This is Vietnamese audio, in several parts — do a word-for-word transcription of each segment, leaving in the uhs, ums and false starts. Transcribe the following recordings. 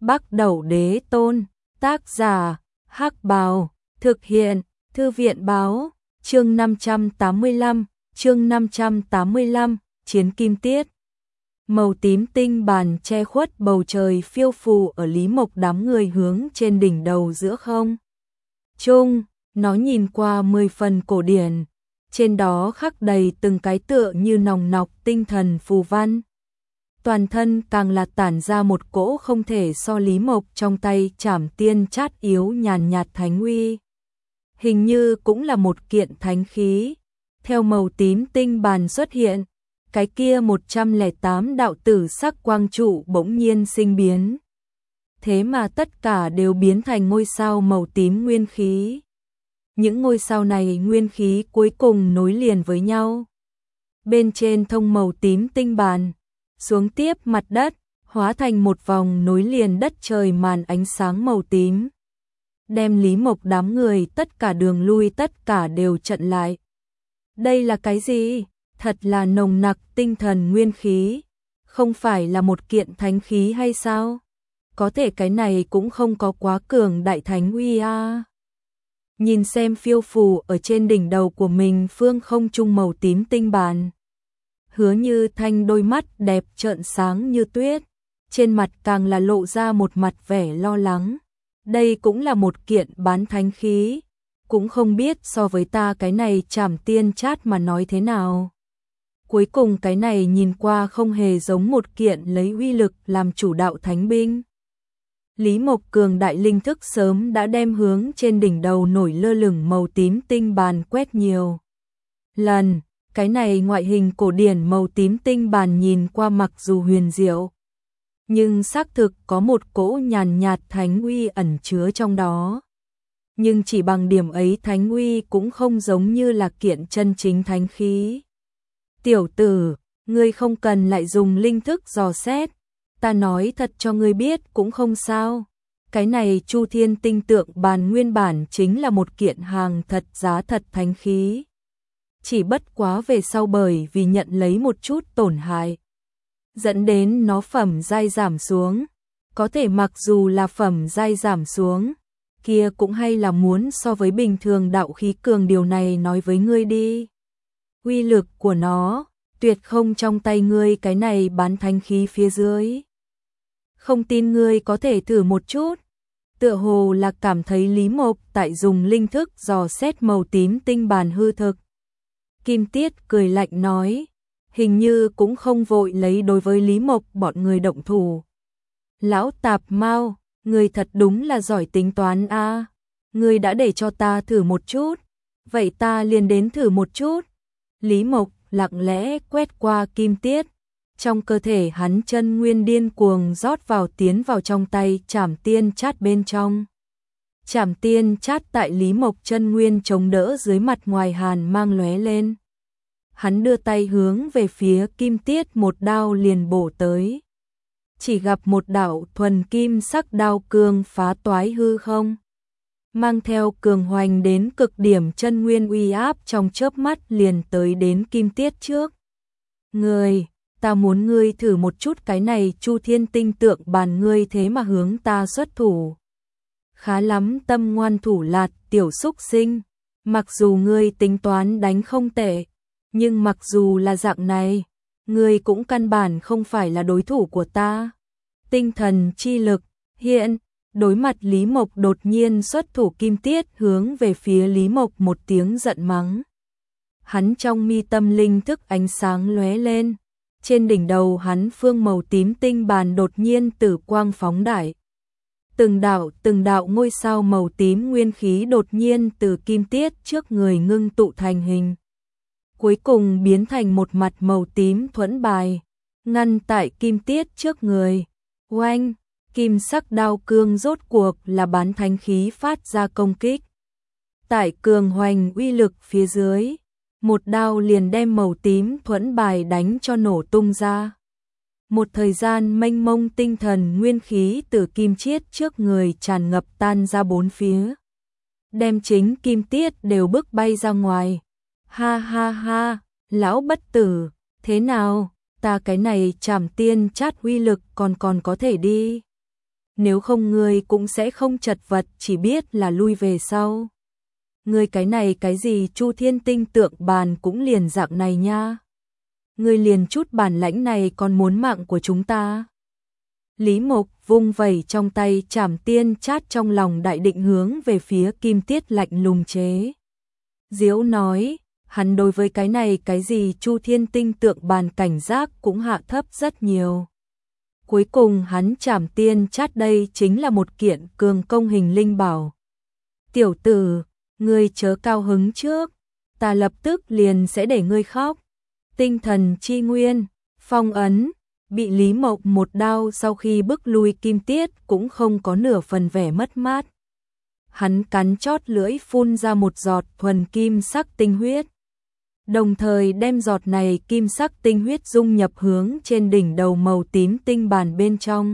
Bắc Đẩu Đế Tôn, tác giả, Hắc Bào, thực hiện, Thư viện báo, chương năm trăm tám mươi lăm, chương năm trăm tám mươi lăm, Chiến Kim Tiết. Màu tím tinh bàn che khuất bầu trời phiêu phù ở Lý Mộc đám người hướng trên đỉnh đầu giữa không trung, nó nhìn qua mười phần cổ điển, trên đó khắc đầy từng cái tựa như nòng nọc tinh thần phù văn. Toàn thân càng là tản ra một cỗ không thể so Lý Mộc trong tay Trảm Tiên Chát yếu nhàn nhạt thánh uy. Hình như cũng là một kiện thánh khí. Theo màu tím tinh bàn xuất hiện, cái kia một trăm lẻ tám đạo tử sắc quang trụ bỗng nhiên sinh biến. Thế mà tất cả đều biến thành ngôi sao màu tím nguyên khí. Những ngôi sao này nguyên khí cuối cùng nối liền với nhau. Bên trên thông màu tím tinh bàn, xuống tiếp mặt đất, hóa thành một vòng nối liền đất trời màn ánh sáng màu tím. Đem Lý Mộc đám người tất cả đường lui tất cả đều chặn lại. Đây là cái gì? Thật là nồng nặc tinh thần nguyên khí. Không phải là một kiện thánh khí hay sao? Có thể cái này cũng không có quá cường đại thánh uy a. Nhìn xem phiêu phù ở trên đỉnh đầu của mình phương không trung màu tím tinh bàn. Hứa Như Thanh đôi mắt đẹp trợn sáng như tuyết, trên mặt càng là lộ ra một mặt vẻ lo lắng. Đây cũng là một kiện bán thánh khí, cũng không biết so với ta cái này Trảm Tiên Chát mà nói thế nào. Cuối cùng cái này nhìn qua không hề giống một kiện lấy uy lực làm chủ đạo thánh binh. Lý Mộc cường đại linh thức sớm đã đem hướng trên đỉnh đầu nổi lơ lửng màu tím tinh bàn quét nhiều lần. Cái này ngoại hình cổ điển màu tím tinh bàn nhìn qua mặc dù huyền diệu, nhưng xác thực có một cỗ nhàn nhạt thánh uy ẩn chứa trong đó. Nhưng chỉ bằng điểm ấy thánh uy cũng không giống như là kiện chân chính thánh khí. Tiểu tử, ngươi không cần lại dùng linh thức dò xét, ta nói thật cho ngươi biết cũng không sao. Cái này Chu Thiên tinh tượng bàn nguyên bản chính là một kiện hàng thật giá thật thánh khí. Chỉ bất quá về sau bởi vì nhận lấy một chút tổn hại, dẫn đến nó phẩm giai giảm xuống. Có thể mặc dù là phẩm giai giảm xuống, kia cũng hay là muốn so với bình thường đạo khí cường, điều này nói với ngươi đi. Uy lực của nó, tuyệt không trong tay ngươi cái này bán thánh khí phía dưới. Không tin ngươi có thể thử một chút. Tựa hồ là cảm thấy Lý Mộc tại dùng linh thức dò xét màu tím tinh bàn hư thực. Kim Tiết cười lạnh nói, hình như cũng không vội lấy đối với Lý Mộc bọn người động thủ. Lão tạp mau, người thật đúng là giỏi tính toán a. À. Người đã để cho ta thử một chút, vậy ta liền đến thử một chút. Lý Mộc lặng lẽ quét qua Kim Tiết, trong cơ thể hắn chân nguyên điên cuồng rót vào tiến vào trong tay Trảm Tiên Chát bên trong. Trảm Tiên Chát tại Lý Mộc chân nguyên chống đỡ dưới mặt ngoài hàn mang lóe lên. Hắn đưa tay hướng về phía Kim Tiết một đao liền bổ tới. Chỉ gặp một đạo thuần kim sắc đao cương phá toái hư không, mang theo cường hoành đến cực điểm chân nguyên uy áp trong chớp mắt liền tới đến Kim Tiết trước. Ngươi, ta muốn ngươi thử một chút cái này Chu Thiên tinh tượng bàn, ngươi thế mà hướng ta xuất thủ. Khá lắm, tâm ngoan thủ lạt tiểu xúc sinh, mặc dù ngươi tính toán đánh không tệ, nhưng mặc dù là dạng này, ngươi cũng căn bản không phải là đối thủ của ta. Tinh thần chi lực, hiện, đối mặt Lý Mộc đột nhiên xuất thủ, Kim Tiết hướng về phía Lý Mộc một tiếng giận mắng. Hắn trong mi tâm linh thức ánh sáng lóe lên, trên đỉnh đầu hắn phương màu tím tinh bàn đột nhiên tử quang phóng đại. Từng đạo từng đạo ngôi sao màu tím nguyên khí đột nhiên từ Kim Tiết trước người ngưng tụ thành hình. Cuối cùng biến thành một mặt màu tím thuẫn bài, ngăn tại Kim Tiết trước người. Oanh, kim sắc đao cương rốt cuộc là bán thánh khí phát ra công kích. Tại cường hoành uy lực phía dưới, một đao liền đem màu tím thuẫn bài đánh cho nổ tung ra. Một thời gian mênh mông tinh thần nguyên khí từ Kim Chiết trước người tràn ngập tan ra bốn phía, đem chính Kim Tiết đều bức bay ra ngoài. Ha ha ha, lão bất tử, thế nào, ta cái này Trảm Tiên Chát uy lực còn còn có thể đi. nếu không ngươi cũng sẽ không chật vật, chỉ biết là lui về sau. Ngươi cái này cái gì Chu Thiên Tinh Tượng Bàn cũng liền dạng này nha. Ngươi liền chút bản lãnh này còn muốn mạng của chúng ta. Lý Mộc vung vẩy trong tay Trảm Tiên Chát, trong lòng đại định hướng về phía Kim Tiết lạnh lùng chế. Diễu nói, hắn đối với cái này cái gì Chu Thiên Tinh Tượng Bàn cảnh giác cũng hạ thấp rất nhiều. Cuối cùng hắn Trảm Tiên Chát đây chính là một kiện cường công hình linh bảo. Tiểu tử, ngươi chớ cao hứng trước, ta lập tức liền sẽ để ngươi khóc. Tinh thần chi nguyên, phong ấn, bị Lý Mộc một đao sau khi bức lui Kim Tiết cũng không có nửa phần vẻ mất mát. Hắn cắn chót lưỡi phun ra một giọt thuần kim sắc tinh huyết. Đồng thời đem giọt này kim sắc tinh huyết dung nhập hướng trên đỉnh đầu màu tím tinh bàn bên trong.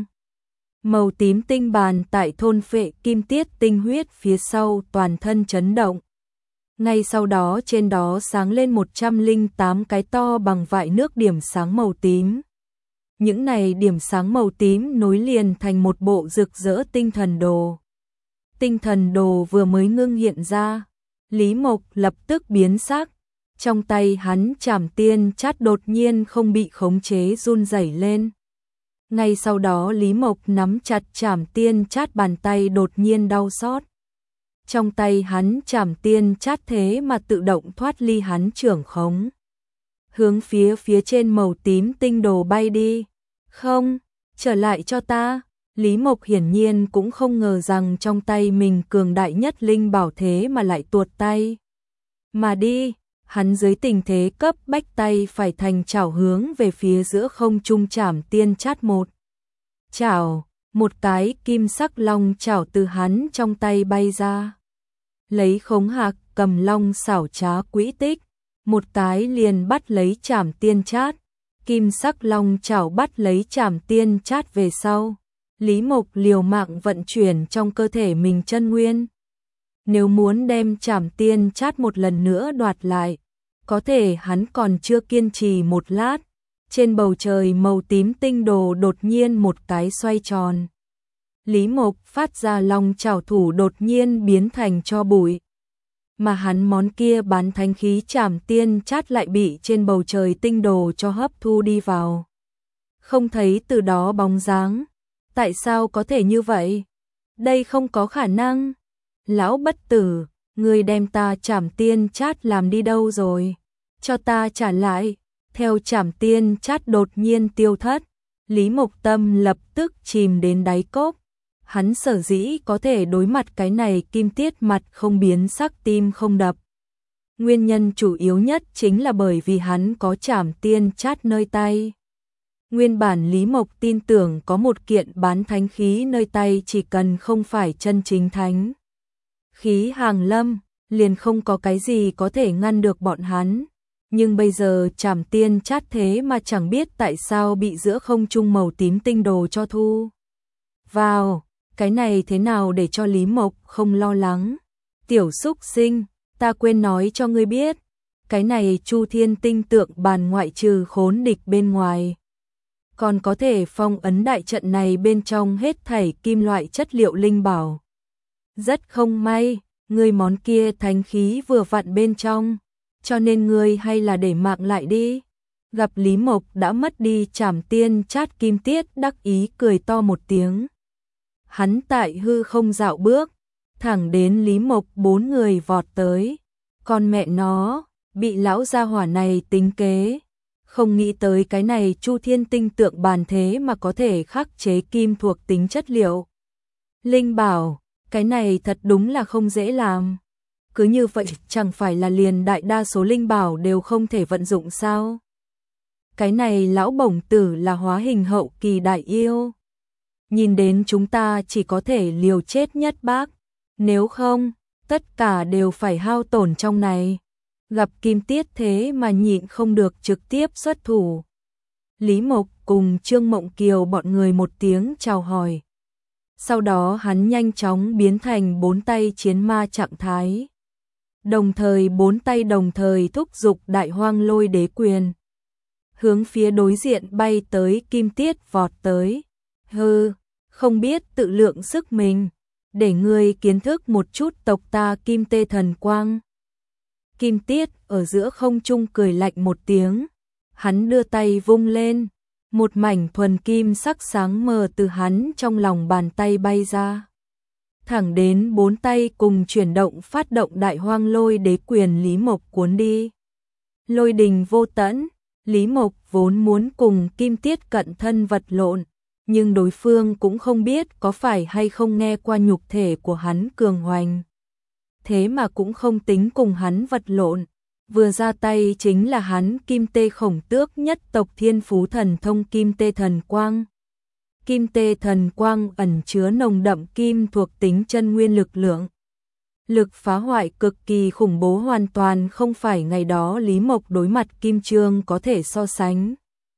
Màu tím tinh bàn tại thôn phệ Kim Tiết tinh huyết phía sau toàn thân chấn động. Ngay sau đó trên đó sáng lên một trăm lẻ tám cái to bằng vại nước điểm sáng màu tím. Những này điểm sáng màu tím nối liền thành một bộ rực rỡ tinh thần đồ. Tinh thần đồ vừa mới ngưng hiện ra, Lý Mộc lập tức biến sắc. Trong tay hắn Trảm Tiên Chát đột nhiên không bị khống chế run rẩy lên. Ngay sau đó Lý Mộc nắm chặt Trảm Tiên Chát, bàn tay đột nhiên đau xót. Trong tay hắn Trảm Tiên Chát thế mà tự động thoát ly hắn trưởng khống. Hướng phía phía trên màu tím tinh đồ bay đi. Không, trở lại cho ta. Lý Mộc hiển nhiên cũng không ngờ rằng trong tay mình cường đại nhất linh bảo thế mà lại tuột tay. Mà đi, hắn dưới tình thế cấp bách tay phải thành chảo hướng về phía giữa không trung Trảm Tiên Chát một. Chảo, một cái kim sắc long chảo từ hắn trong tay bay ra. Lấy khống hạc cầm long xảo trá quỹ tích, một cái liền bắt lấy Trảm Tiên Chát. Kim sắc long chảo bắt lấy Trảm Tiên Chát về sau. Lý Mộc liều mạng vận chuyển trong cơ thể mình chân nguyên. Nếu muốn đem Trảm Tiên Chát một lần nữa đoạt lại, có thể hắn còn chưa kiên trì một lát. Trên bầu trời màu tím tinh đồ đột nhiên một cái xoay tròn. Lý Mộc phát ra long chảo thủ đột nhiên biến thành tro bụi. Mà hắn món kia bán thánh khí Trảm Tiên Chát lại bị trên bầu trời tinh đồ cho hấp thu đi vào. Không thấy từ đó bóng dáng. Tại sao có thể như vậy? Đây không có khả năng. Lão bất tử, ngươi đem ta Trảm Tiên Chát làm đi đâu rồi? Cho ta trả lại. Theo Trảm Tiên Chát đột nhiên tiêu thất, Lý Mộc tâm lập tức chìm đến đáy cốc. Hắn sở dĩ có thể đối mặt cái này Kim Tiết mặt không biến sắc tim không đập. Nguyên nhân chủ yếu nhất chính là bởi vì hắn có Trảm Tiên Chát nơi tay. Nguyên bản Lý Mộc tin tưởng có một kiện bán thánh khí nơi tay chỉ cần không phải chân chính thánh khí hàng lâm, liền không có cái gì có thể ngăn được bọn hắn. Nhưng bây giờ Trảm Tiên Chát thế mà chẳng biết tại sao bị giữa không trung màu tím tinh đồ cho thu vào. Cái này thế nào để cho Lý Mộc không lo lắng? Tiểu xúc sinh, ta quên nói cho ngươi biết, cái này Chu Thiên Tinh Tượng Bàn ngoại trừ khốn địch bên ngoài, còn có thể phong ấn đại trận này bên trong hết thảy kim loại chất liệu linh bảo. Rất không may, ngươi món kia thánh khí vừa vặn bên trong, cho nên ngươi hay là để mạng lại đi. Gặp Lý Mộc đã mất đi Trảm Tiên Chát, Kim Tiết đắc ý cười to một tiếng. Hắn tại hư không dạo bước, thẳng đến Lý Mộc bốn người vọt tới. Con mẹ nó, bị lão gia hỏa này tính kế. Không nghĩ tới cái này Chu Thiên Tinh Tượng Bàn thế mà có thể khắc chế kim thuộc tính chất liệu linh bảo, cái này thật đúng là không dễ làm. Cứ như vậy chẳng phải là liền đại đa số linh bảo đều không thể vận dụng sao? Cái này lão bổng tử là hóa hình hậu kỳ đại yêu. Nhìn đến chúng ta chỉ có thể liều chết nhất bác. Nếu không, tất cả đều phải hao tổn trong này. Gặp Kim Tiết thế mà nhịn không được trực tiếp xuất thủ. Lý Mộc cùng Trương Mộng Kiều bọn người một tiếng chào hỏi. Sau đó hắn nhanh chóng biến thành bốn tay chiến ma trạng thái. Đồng thời bốn tay đồng thời thúc giục Đại Hoang Lôi Đế Quyền. Hướng phía đối diện bay tới Kim Tiết vọt tới. Hừ, không biết tự lượng sức mình, để ngươi kiến thức một chút tộc ta Kim Tê Thần Quang. Kim Tiết ở giữa không trung cười lạnh một tiếng, hắn đưa tay vung lên, một mảnh thuần kim sắc sáng mờ từ hắn trong lòng bàn tay bay ra. Thẳng đến bốn tay cùng chuyển động phát động đại hoang lôi đế quyền Lý Mộc cuốn đi. Lôi đình vô tận, Lý Mộc vốn muốn cùng Kim Tiết cận thân vật lộn, nhưng đối phương cũng không biết có phải hay không nghe qua nhục thể của hắn cường hoành. Thế mà cũng không tính cùng hắn vật lộn, vừa ra tay chính là hắn Kim Tê Khổng Tước nhất tộc Thiên Phú Thần Thông Kim Tê Thần Quang. Kim Tê Thần Quang ẩn chứa nồng đậm kim thuộc tính chân nguyên lực lượng. Lực phá hoại cực kỳ khủng bố, hoàn toàn không phải ngày đó Lý Mộc đối mặt Kim Trương có thể so sánh.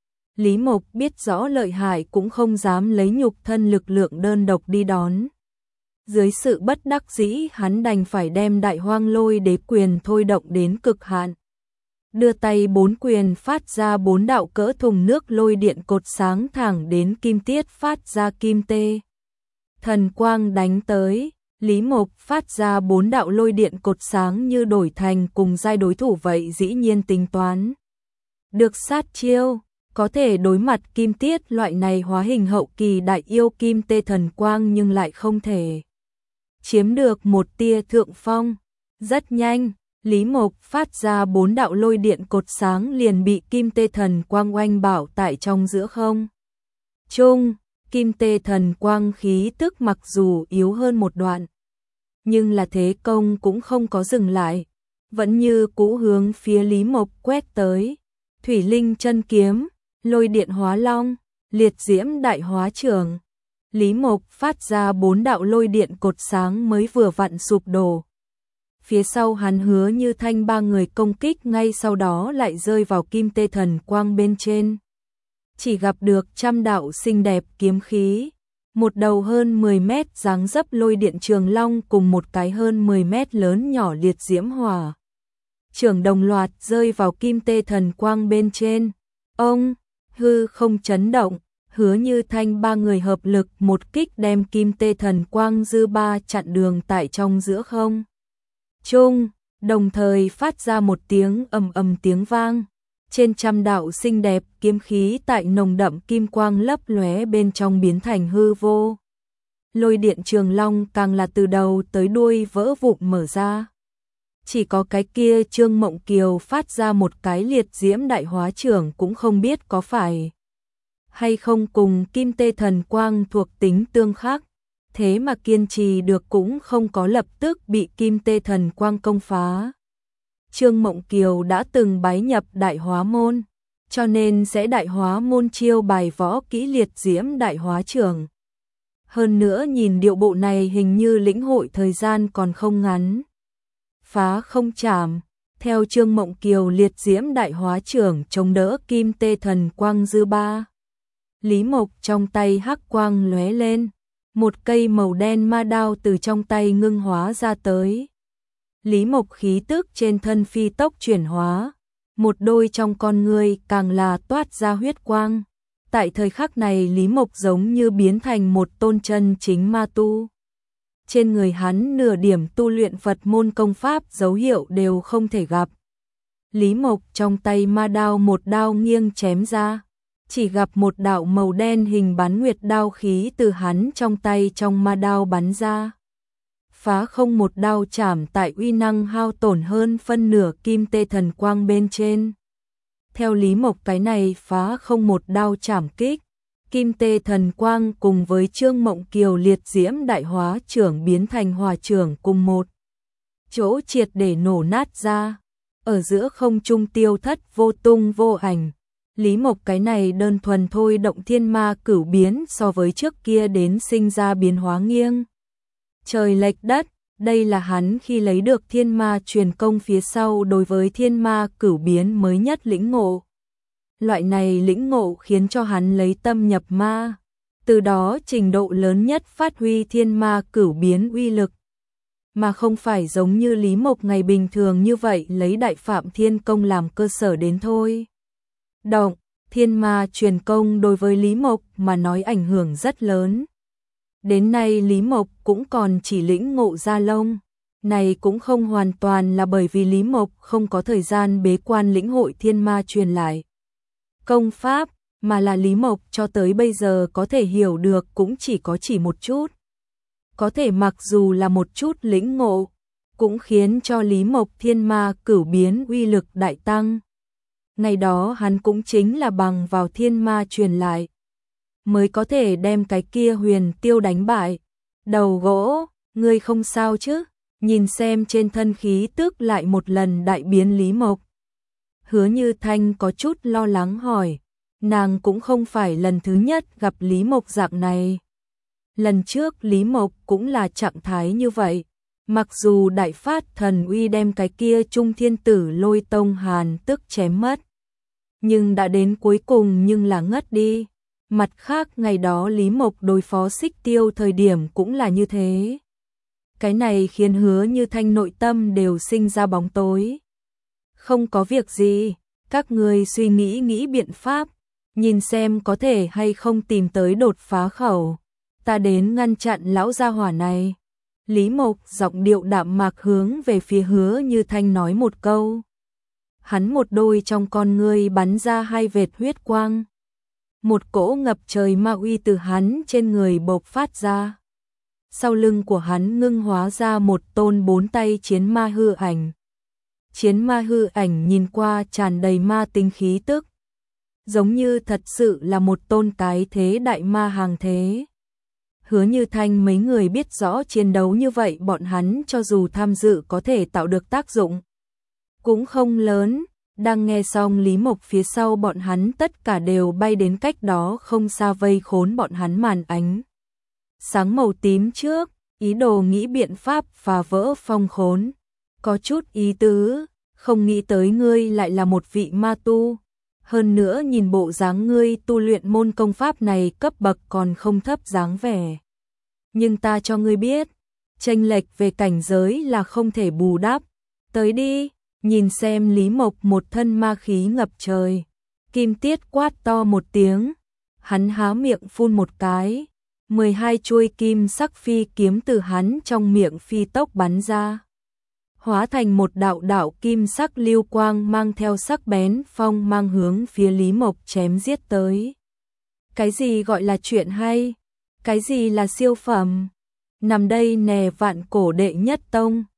Lý Mộc biết rõ lợi hại cũng không dám lấy nhục thân lực lượng đơn độc đi đón. Dưới sự bất đắc dĩ hắn đành phải đem đại hoang lôi đế quyền thôi động đến cực hạn. Đưa tay bốn quyền phát ra bốn đạo cỡ thùng nước lôi điện cột sáng thẳng đến Kim Tiết phát ra Kim Tê Thần Quang đánh tới. Lý Mộc phát ra bốn đạo lôi điện cột sáng như đổi thành cùng giai đối thủ vậy, dĩ nhiên tính toán được sát chiêu, có thể đối mặt Kim Tiết loại này hóa hình hậu kỳ đại yêu Kim Tê Thần Quang, nhưng lại không thể chiếm được một tia thượng phong. Rất nhanh, Lý Mộc phát ra bốn đạo lôi điện cột sáng liền bị Kim Tê Thần Quang oanh bảo tại trong giữa không trung. Kim Tê Thần Quang khí tức mặc dù yếu hơn một đoạn, nhưng là thế công cũng không có dừng lại, vẫn như cũ hướng phía Lý Mộc quét tới. Thủy Linh chân kiếm, lôi điện hóa long, liệt diễm đại hóa trường. Lý Mộc phát ra bốn đạo lôi điện cột sáng mới vừa vặn sụp đổ. Phía sau hắn Hứa Như Thanh ba người công kích ngay sau đó lại rơi vào Kim Tê Thần Quang bên trên. Chỉ gặp được trăm đạo xinh đẹp kiếm khí, một đầu hơn mười mét dáng dấp lôi điện trường long cùng một cái hơn mười mét lớn nhỏ liệt diễm hỏa trường đồng loạt rơi vào Kim Tê Thần Quang bên trên. Ông, hư không chấn động, Hứa Như Thanh ba người hợp lực một kích đem Kim Tê Thần Quang dư ba chặn đường tại trong giữa không trung, đồng thời phát ra một tiếng ầm ầm tiếng vang. Trên trăm đạo xinh đẹp kiếm khí tại nồng đậm kim quang lấp lóe bên trong biến thành hư vô. Lôi điện trường long càng là từ đầu tới đuôi vỡ vụn mở ra. Chỉ có cái kia Trương Mộng Kiều phát ra một cái liệt diễm đại hóa trưởng, cũng không biết có phải hay không cùng Kim Tê Thần Quang thuộc tính tương khắc, thế mà kiên trì được cũng không có lập tức bị Kim Tê Thần Quang công phá. Trương Mộng Kiều đã từng bái nhập đại hóa môn, cho nên sẽ đại hóa môn chiêu bài võ kỹ liệt diễm đại hóa trưởng. Hơn nữa nhìn điệu bộ này hình như lĩnh hội thời gian còn không ngắn. Phá không chạm, theo Trương Mộng Kiều liệt diễm đại hóa trưởng chống đỡ Kim Tê Thần Quang dư ba. Lý Mộc trong tay hắc quang lóe lên, một cây màu đen ma đao từ trong tay ngưng hóa ra tới. Lý Mộc khí tức trên thân phi tốc chuyển hóa, một đôi trong con ngươi càng là toát ra huyết quang. Tại thời khắc này Lý Mộc giống như biến thành một tôn chân chính ma tu. Trên người hắn nửa điểm tu luyện Phật môn công pháp dấu hiệu đều không thể gặp. Lý Mộc trong tay ma đao một đao nghiêng chém ra, chỉ gặp một đạo màu đen hình bán nguyệt đao khí từ hắn trong tay trong ma đao bắn ra. Phá không một đao chảm tại uy năng hao tổn hơn phân nửa Kim Tê Thần Quang bên trên. Theo Lý Mộc cái này phá không một đao chảm kích, Kim Tê Thần Quang cùng với Trương Mộng Kiều liệt diễm đại hóa trưởng biến thành hòa trưởng cùng một chỗ triệt để nổ nát ra, ở giữa không trung tiêu thất vô tung vô ảnh. Lý Mộc cái này đơn thuần thôi động thiên ma cửu biến so với trước kia đến sinh ra biến hóa nghiêng trời lệch đất. Đây là hắn khi lấy được thiên ma truyền công phía sau đối với thiên ma cửu biến mới nhất lĩnh ngộ. Loại này lĩnh ngộ khiến cho hắn lấy tâm nhập ma, từ đó trình độ lớn nhất phát huy thiên ma cửu biến uy lực, mà không phải giống như Lý Mộc ngày bình thường như vậy lấy đại phạm thiên công làm cơ sở đến thôi. Động, thiên ma truyền công đối với Lý Mộc mà nói ảnh hưởng rất lớn. Đến nay Lý Mộc cũng còn chỉ lĩnh ngộ Gia Lông. Này cũng không hoàn toàn là bởi vì Lý Mộc không có thời gian bế quan lĩnh hội thiên ma truyền lại công pháp, mà là Lý Mộc cho tới bây giờ có thể hiểu được cũng chỉ có chỉ một chút. Có thể mặc dù là một chút lĩnh ngộ, cũng khiến cho Lý Mộc thiên ma cửu biến uy lực đại tăng. Ngày đó hắn cũng chính là bằng vào thiên ma truyền lại, mới có thể đem cái kia huyền tiêu đánh bại. Đầu gỗ, ngươi không sao chứ? Nhìn xem trên thân khí tức lại một lần đại biến Lý Mộc. Hứa Như Thanh có chút lo lắng hỏi, nàng cũng không phải lần thứ nhất gặp Lý Mộc dạng này. Lần trước Lý Mộc cũng là trạng thái như vậy, mặc dù đại phát thần uy đem cái kia Trung Thiên Tử Lôi Tông Hàn tức chém mất, nhưng đã đến cuối cùng nhưng là ngất đi. Mặt khác ngày đó Lý Mộc đối phó Xích Tiêu thời điểm cũng là như thế. Cái này khiến Hứa Như Thanh nội tâm đều sinh ra bóng tối. Không có việc gì, các ngươi suy nghĩ nghĩ biện pháp, nhìn xem có thể hay không tìm tới đột phá khẩu. Ta đến ngăn chặn lão gia hỏa này. Lý Mộc giọng điệu đạm mạc hướng về phía Hứa Như Thanh nói một câu. Hắn một đôi trong con ngươi bắn ra hai vệt huyết quang. Một cỗ ngập trời ma uy từ hắn trên người bộc phát ra. Sau lưng của hắn ngưng hóa ra một tôn bốn tay chiến ma hư ảnh. Chiến ma hư ảnh nhìn qua tràn đầy ma tính khí tức, giống như thật sự là một tôn tái thế đại ma hàng thế. Hứa Như Thanh mấy người biết rõ chiến đấu như vậy bọn hắn cho dù tham dự có thể tạo được tác dụng cũng không lớn. Đang nghe xong Lý Mộc phía sau bọn hắn tất cả đều bay đến cách đó không xa vây khốn bọn hắn màn ánh sáng màu tím trước, ý đồ nghĩ biện pháp phá vỡ phong khốn. Có chút ý tứ, không nghĩ tới ngươi lại là một vị ma tu. Hơn nữa nhìn bộ dáng ngươi tu luyện môn công pháp này cấp bậc còn không thấp dáng vẻ. Nhưng ta cho ngươi biết, chênh lệch về cảnh giới là không thể bù đắp. Tới đi, nhìn xem Lý Mộc một thân ma khí ngập trời. Kim Tiết quát to một tiếng, hắn há miệng phun một cái. mười hai chuôi kim sắc phi kiếm từ hắn trong miệng phi tốc bắn ra, hóa thành một đạo đạo kim sắc lưu quang mang theo sắc bén phong mang hướng phía Lý Mộc chém giết tới. Cái gì gọi là chuyện hay? Cái gì là siêu phẩm? Nằm đây nè vạn cổ đệ nhất tông,